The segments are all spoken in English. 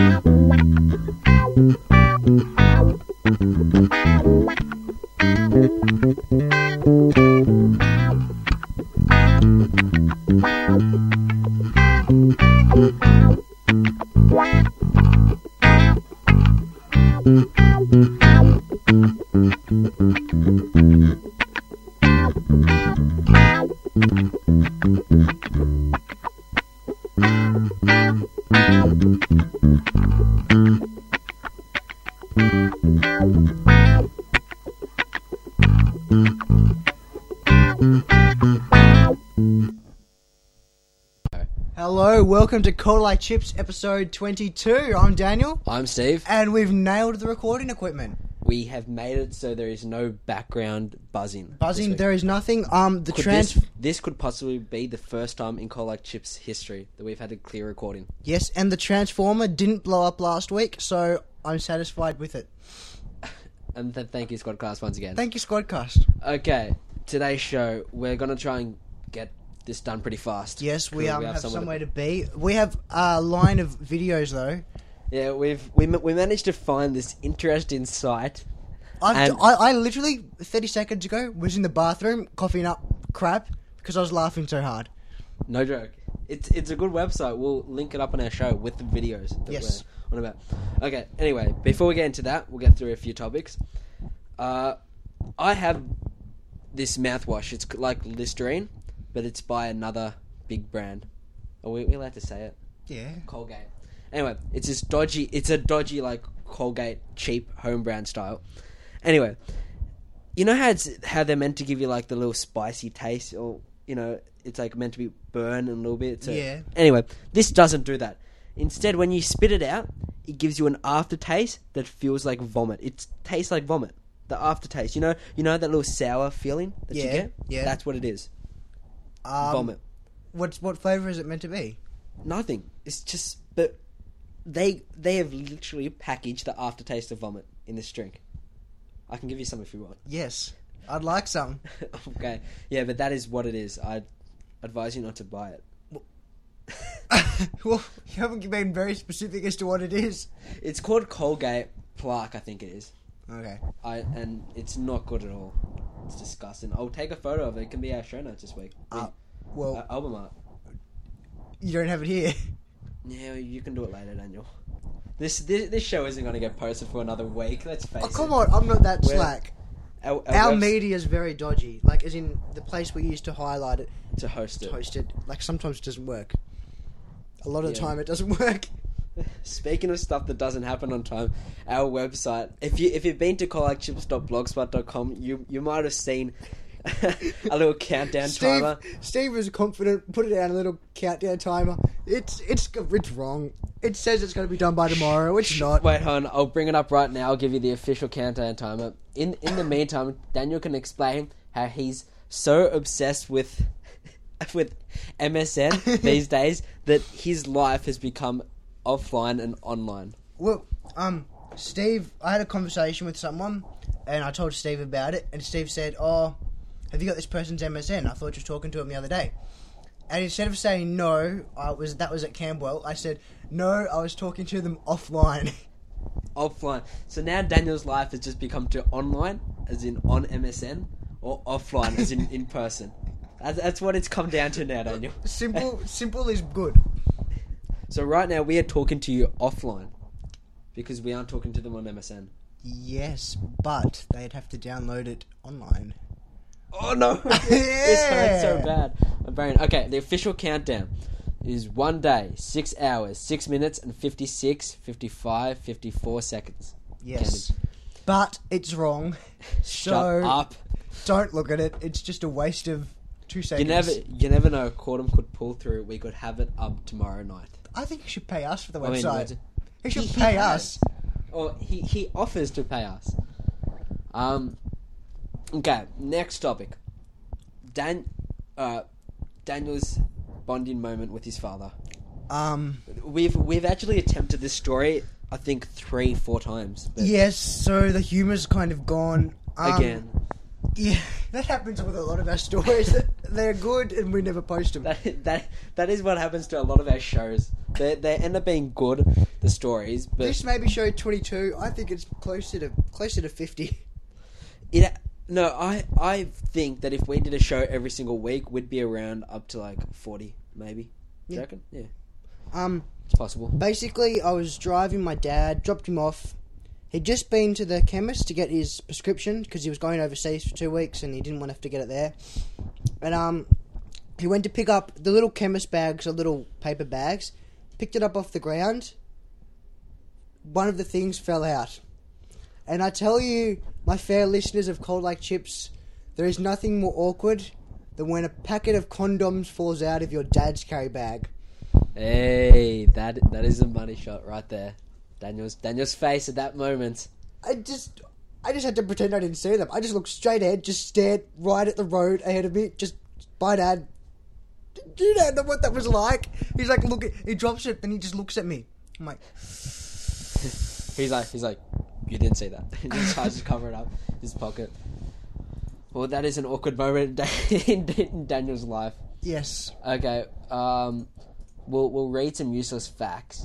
Hello, welcome to Cola Like Chips episode 22. I'm Daniel. I'm Steve. And we've nailed the recording equipment. We have made it so there is no background buzzing. There is nothing. This could possibly be the first time in Cola Like Chips history that we've had a clear recording. Yes, and the transformer didn't blow up last week, so I'm satisfied with it. And thank you, Squadcast, once again. Thank you, Squadcast. Okay, today's show, we're going to try and get this done pretty fast. Yes, we have somewhere to be. We have a line of videos, though. Yeah, we managed to find this interesting site. I literally, 30 seconds ago, was in the bathroom coughing up crap because I was laughing so hard. No joke. It's a good website. We'll link it up on our show with the videos that we're on about. Okay, anyway, before we get into that, we'll get through a few topics. I have this mouthwash. It's like Listerine, but it's by another big brand. Are we allowed to say it? Yeah. Colgate. Anyway, it's a dodgy like Colgate cheap home brand style. Anyway, you know how they're meant to give you like the little spicy taste, or you know, it's like meant to be burn a little bit. So. Yeah. Anyway, this doesn't do that. Instead, when you spit it out, it gives you an aftertaste that feels like vomit. It tastes like vomit. The aftertaste, you know that little sour feeling that you get. Yeah. That's what it is. Vomit. What flavour is it meant to be? Nothing. It's just, but they have literally packaged the aftertaste of vomit in this drink. I can give you some if you want. Yes, I'd like some. Okay. Yeah, but that is what it is. I advise you not to buy it. Well, you haven't been very specific as to what it is. It's called Colgate Plaque, I think it is. Okay. And it's not good at all. It's disgusting. I'll take a photo of it. It can be our show notes this week. Album art. You don't have it here. Yeah, you can do it later, Daniel. This show isn't going to get posted for another week. Let's face it. Oh, come on. I'm not that slack. Our media is very dodgy. Like, as in, the place we used to highlight it. To host it. Like, sometimes it doesn't work. A lot of the time, it doesn't work. Speaking of stuff that doesn't happen on time, our website, if you've been to collectchips.blogspot.com, you might have seen a little countdown timer. Steve was confident, put it down a little countdown timer. It's wrong. It says it's going to be done by tomorrow. It's not. Wait, hon, I'll bring it up right now. I'll give you the official countdown timer. In the meantime, Daniel can explain how he's so obsessed with MSN these days that his life has become offline and online. Well, Steve, I had a conversation with someone, and I told Steve about it, and Steve said, "Oh, have you got this person's MSN? I thought you were talking to him the other day." And instead of saying no, that was at Camberwell, I said, "No, I was talking to them offline." Offline. So now Daniel's life has just become to online, as in on MSN, or offline, as in person. That's what it's come down to now, Daniel. Simple is good. So right now we are talking to you offline, because we aren't talking to them on MSN. Yes, but they'd have to download it online. Oh no! This hurts so bad. My brain. Okay, the official countdown is 1 day, 6 hours, 6 minutes, and 56, 55, 54 seconds. Yes. Counting. But it's wrong. Shut up. Don't look at it. It's just a waste of 2 seconds. You never know. Quantum could pull through. We could have it up tomorrow night. I think you should pay us for the website. He should pay us. Or he offers to pay us. Okay, next topic. Daniel's bonding moment with his father. We've actually attempted this story, I think 3-4 times. Yes, so the humour's kind of gone. Again. Yeah, that happens with a lot of our stories. They're good and we never post them. That is what happens to a lot of our shows. They end up being good, the stories, but this maybe showed 22. I think it's closer to 50. I think that if we did a show every single week, we'd be around up to like 40, maybe. Do you reckon? Yeah. It's possible. Basically, I was driving my dad, dropped him off. He'd just been to the chemist to get his prescription because he was going overseas for 2 weeks and he didn't want to have to get it there. And he went to pick up the little chemist bags, the little paper bags, picked it up off the ground. One of the things fell out. And I tell you, my fair listeners of Cold Like Chips, there is nothing more awkward than when a packet of condoms falls out of your dad's carry bag. Hey, that is a money shot right there. Daniel's face at that moment. I just had to pretend I didn't see them. I just looked straight ahead, just stared right at the road ahead of me. Just, bye, Dad. Do you know what that was like? He's like, look, he drops it and he just looks at me. I'm like, he's like, you didn't see that. He just tries to cover it up in his pocket. Well, that is an awkward moment in Daniel's life. Yes. Okay. We'll read some useless facts.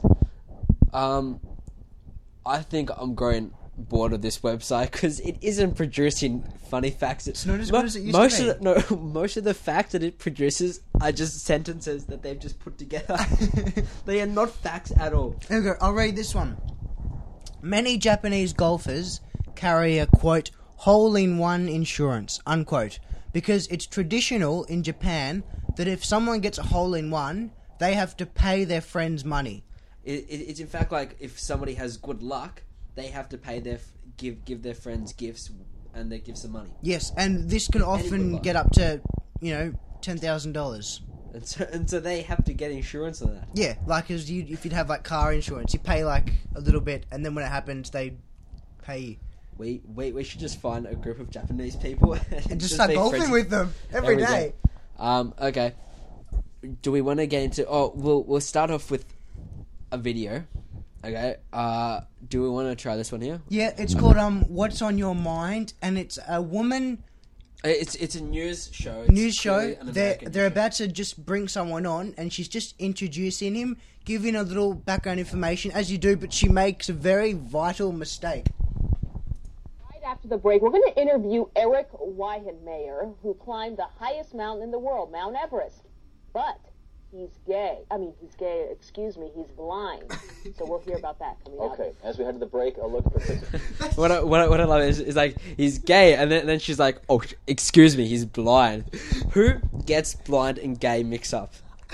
I think I'm growing bored of this website because it isn't producing funny facts. It's not as good as it used to be. Most of the facts that it produces are just sentences that they've just put together. They are not facts at all. Okay, I'll read this one. Many Japanese golfers carry a, quote, hole-in-one insurance, unquote, because it's traditional in Japan that if someone gets a hole-in-one, they have to pay their friends money. It's in fact like if somebody has good luck, they have to pay give their friends gifts and they give some money. Yes, and this can often get up to, $10,000. And so they have to get insurance on that. Yeah, like if you'd have like car insurance, you pay like a little bit, and then when it happens, they pay you. We should just find a group of Japanese people and just start golfing with them every day. Okay. Do we want to get into? Oh, we'll start off with a video. Okay. Do we want to try this one here? Yeah, it's called What's on Your Mind, and it's a woman. It's a news show. They're about to just bring someone on, and she's just introducing him, giving a little background information as you do, but she makes a very vital mistake. Right after the break, we're going to interview Eric Weihenmayer, who climbed the highest mountain in the world, Mount Everest. But he's gay. He's blind. So we'll hear about that coming up. Okay, as we head to the break, I'll look for... What I love is like, he's gay, and then she's like, oh, excuse me, he's blind. Who gets blind and gay mixed up?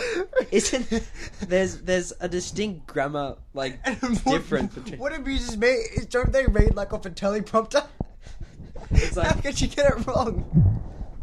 There's a distinct grammar, difference between... What amuses me is, don't they read, off a teleprompter? It's like... How could she get it wrong?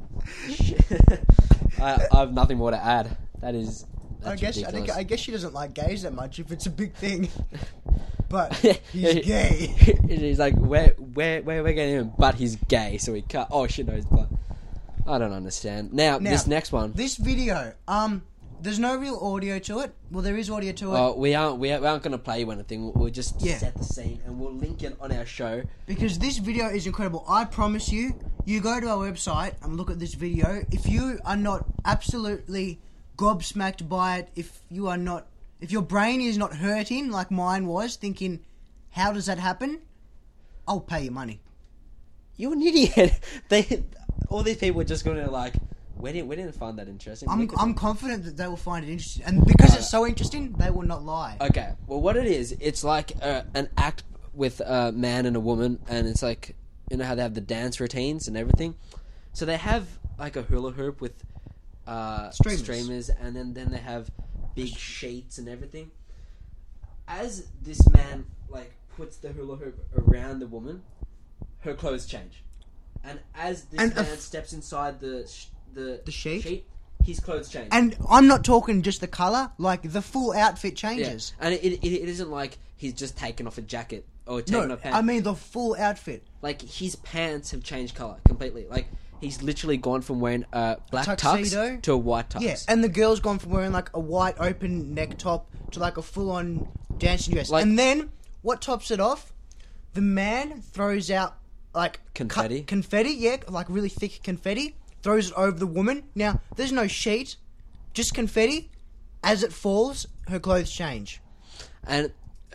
I have nothing more to add. That's I guess she doesn't like gays that much if it's a big thing. But he's gay. He's like, we're getting him, but he's gay, so he can't. Oh shit, no, he's black. I don't understand. Now this next one. This video, there's no real audio to it. Well, there is audio to it. Oh, we aren't going to play you anything. We'll just set the scene, and we'll link it on our show. Because this video is incredible. I promise you, you go to our website and look at this video. If you are not absolutely gobsmacked by it, if your brain is not hurting like mine was, thinking, how does that happen? I'll pay you money. You're an idiot. All these people are just going to we didn't find that interesting. I'm confident that they will find it interesting, and because it's so interesting, they will not lie. Okay, well, what it is, it's like an act with a man and a woman, and it's like, you know how they have the dance routines and everything. So they have like a hula hoop with streamers, and then they have big sheets and everything. As this man puts the hula hoop around the woman, her clothes change, and as this man steps inside the sheet, his clothes change. And I'm not talking just the colour, the full outfit changes. Yeah. And it isn't like he's just taken off a jacket or taken off pants. I mean the full outfit. His pants have changed colour completely. He's literally gone from wearing a black tux to a white tux. Yeah, and the girl's gone from wearing a white open neck top to a full-on dancing dress. And then, what tops it off? The man throws out confetti. Confetti, really thick confetti. Throws it over the woman. Now, there's no sheet, just confetti. as it falls, her clothes change. And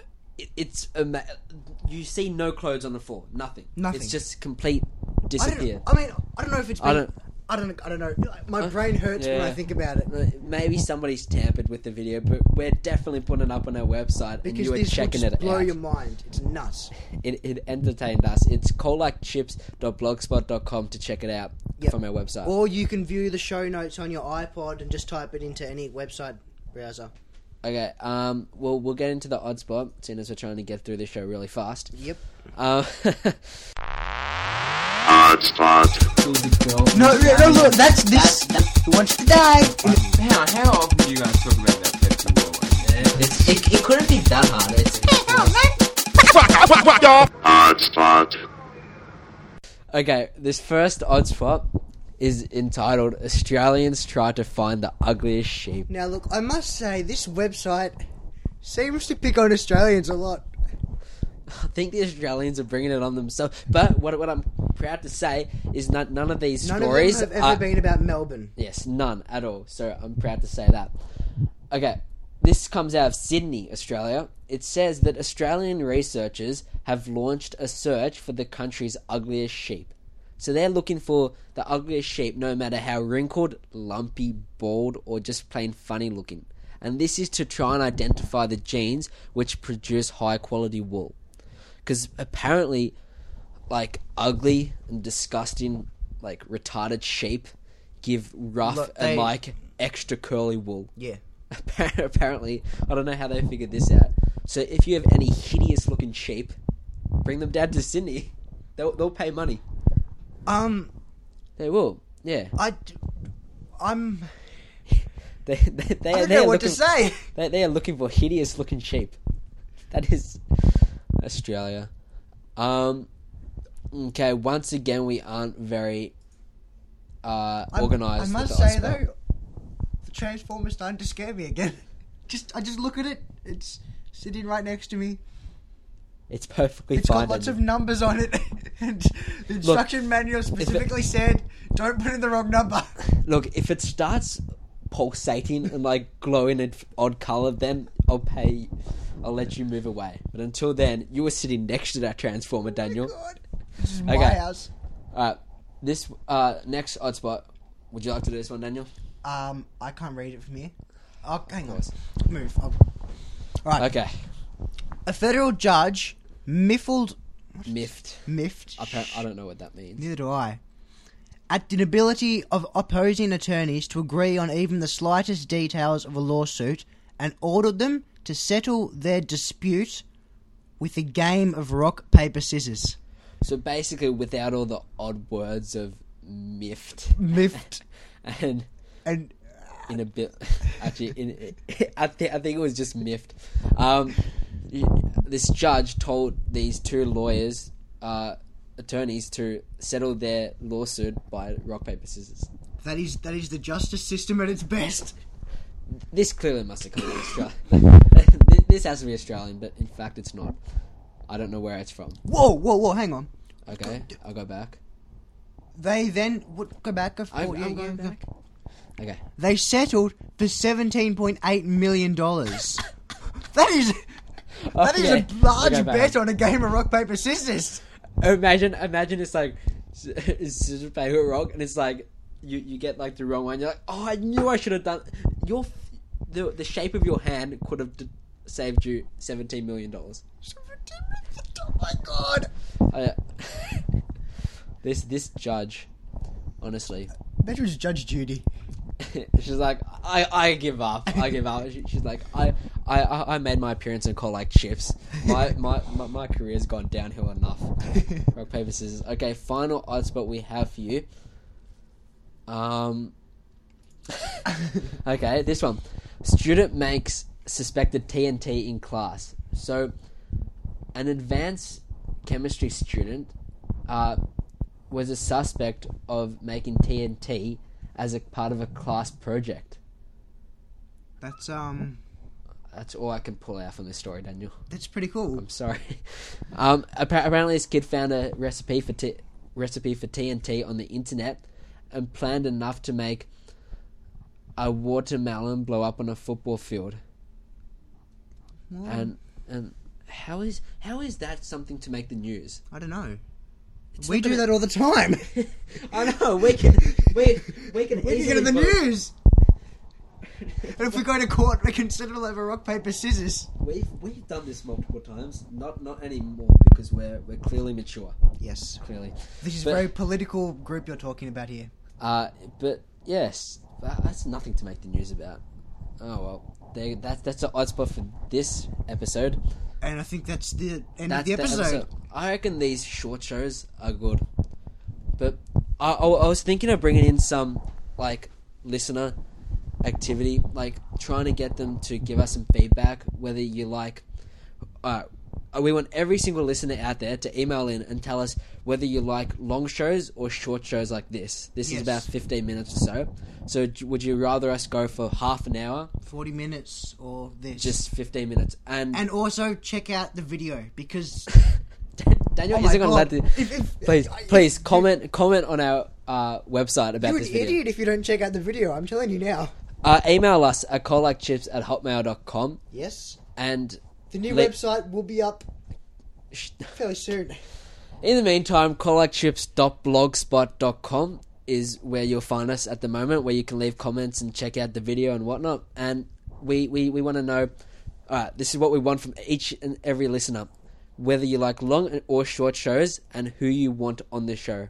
you see no clothes on the floor. Nothing. It's just complete disappear. I don't know if it's been... I don't know. My brain hurts when I think about it. Maybe somebody's tampered with the video, but we're definitely putting it up on our website, because and you are checking it out. Blow your mind. It's nuts. It entertained us. It's coldlikechips.blogspot.com to check it out from our website. Or you can view the show notes on your iPod and just type it into any website browser. Okay, we'll get into the odd spot, seeing as we're trying to get through this show really fast. Yep. Odd spot. No, look, that's this. Who wants to die? How often do you guys talk about that festival? It couldn't be that hard. Odd spot. Okay, this first odd spot is entitled Australians Try to Find the Ugliest Sheep. Now, look, I must say, this website seems to pick on Australians a lot. I think the Australians are bringing it on themselves. But what I'm proud to say is none of these stories of them have ever been about Melbourne. Yes, none at all. So I'm proud to say that. Okay, this comes out of Sydney, Australia. It says that Australian researchers have launched a search for the country's ugliest sheep. So they're looking for the ugliest sheep, no matter how wrinkled, lumpy, bald, or just plain funny looking. And this is to try and identify the genes which produce high quality wool. Because apparently, like, ugly and disgusting, like, retarded sheep give rough and, like, extra curly wool. Yeah. Apparently, I don't know how they figured this out. So if you have any hideous looking sheep, bring them down to Sydney. They'll pay money. They will, yeah. I'm... They I don't know what to say. They are looking for hideous looking sheep. That is Australia. Okay, once again, we aren't very organised. I must say, though, the Transformers starting to scare me again. I just look at it. It's sitting right next to me. It's perfectly it's fine. It's got lots of numbers on it. And the instruction manual specifically said, don't put in the wrong number. Look, if it starts pulsating and, like, glowing an odd colour, then I'll let you move away. But until then, you were sitting next to that Transformer, Daniel. Oh my God. This is my house. Alright, this next odd spot. Would you like to do this one, Daniel? I can't read it from here. Oh, hang on. Move. Alright. Okay. A federal judge miffed. I don't know what that means. Neither do I. At the inability of opposing attorneys to agree on even the slightest details of a lawsuit, and ordered them to settle their dispute with a game of rock, paper, scissors. So basically, without all the odd words of miffed, and in a bit, actually, I think it was just miffed. This judge told these two lawyers, attorneys, to settle their lawsuit by rock, paper, scissors. That is the justice system at its best. This clearly must have come from Australia. This has to be Australian, but in fact it's not. I don't know where it's from. Whoa, hang on. Okay, I'll go back. They then... Go back. I'm going back. Okay. They settled for $17.8 million. That is a large bet on a game of rock, paper, scissors. Imagine it's like scissors, paper, rock, and it's like you get like the wrong one. You're like, oh, I knew I should have done. The shape of your hand could have saved you $17 million. $17 million. Oh my God! This judge, honestly, that was Judge Judy. She's like, I give up. She's like, I made my appearance in Call Like Chips. My career's gone downhill enough. Rock, paper, scissors. Okay, final odd spot we have for you. Okay, this one. Student makes suspected TNT in class. So, an advanced chemistry student was a suspect of making TNT as a part of a class project. That's all I can pull out from this story, Daniel. That's pretty cool. I'm sorry. Apparently, this kid found a recipe for TNT on the internet and planned enough to make a watermelon blow up on a football field. What? And how is that something to make the news? I don't know. It's We not do gonna- that all the time. I know we can We can easily get in the vote. news. And if we go to court, we can settle over rock, paper, scissors. We've done this multiple times. Not anymore because we're clearly mature. Yes. Clearly, This is But- a very political group you're talking about here. but yes, that's nothing to make the news about. Oh well, that's the odd spot for this episode. And I think that's the end That's of the episode. I reckon these short shows are good, but I was thinking of bringing in some like listener activity, like trying to get them to give us some feedback. Whether you like, we want every single listener out there to email in and tell us whether you like long shows or short shows like this. This Yes. is about 15 minutes or so. So would you rather us go for half an hour, 40 minutes or this. just 15 minutes, and And also check out the video because... Daniel Oh my isn't going to let God. the... Please comment on our website about You're this an video. idiot if you don't check out the video. I'm telling you now. Email us at calllikechips@hotmail.com Yes. and The new Let- website will be up fairly soon. in the meantime, calllikechipsblogspot.com is where you'll find us at the moment, where you can leave comments and check out the video and whatnot. And we want to know, this is what we want from each and every listener, whether you like long or short shows and who you want on the show.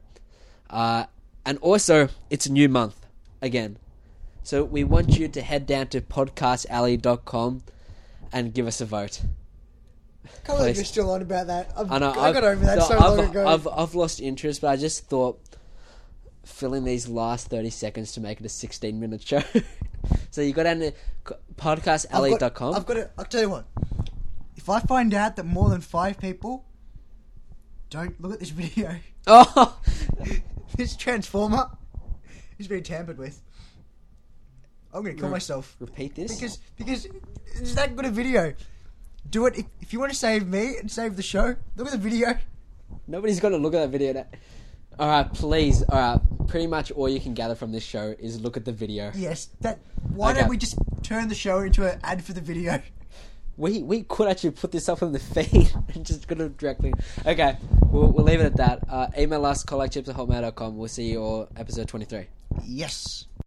And also, it's a new month again. So we want you to head down to podcastalley.com and give us a vote. Can't believe Please. you're still on about that. I I know. got over that so long ago. I've lost interest, but I just thought filling these last 30 seconds to make it a 16-minute show. So you go down to podcastalley.com. I'll tell you what. If I find out that more than 5 people don't look at this video, Oh, this transformer is being tampered with. I'm going to kill myself. repeat this. Because it's that good a video. Do it. If you want to save me and save the show, look at the video. Nobody's going to look at that video now. Alright, please. Alright, pretty much all you can gather from this show is look at the video. Yes. Why Okay. don't we just turn the show into an ad for the video? We could actually put this up on the feed and just go directly. Okay, we'll leave it at that. Email us, calllikechips@hotmail.com. We'll see you all episode 23. Yes.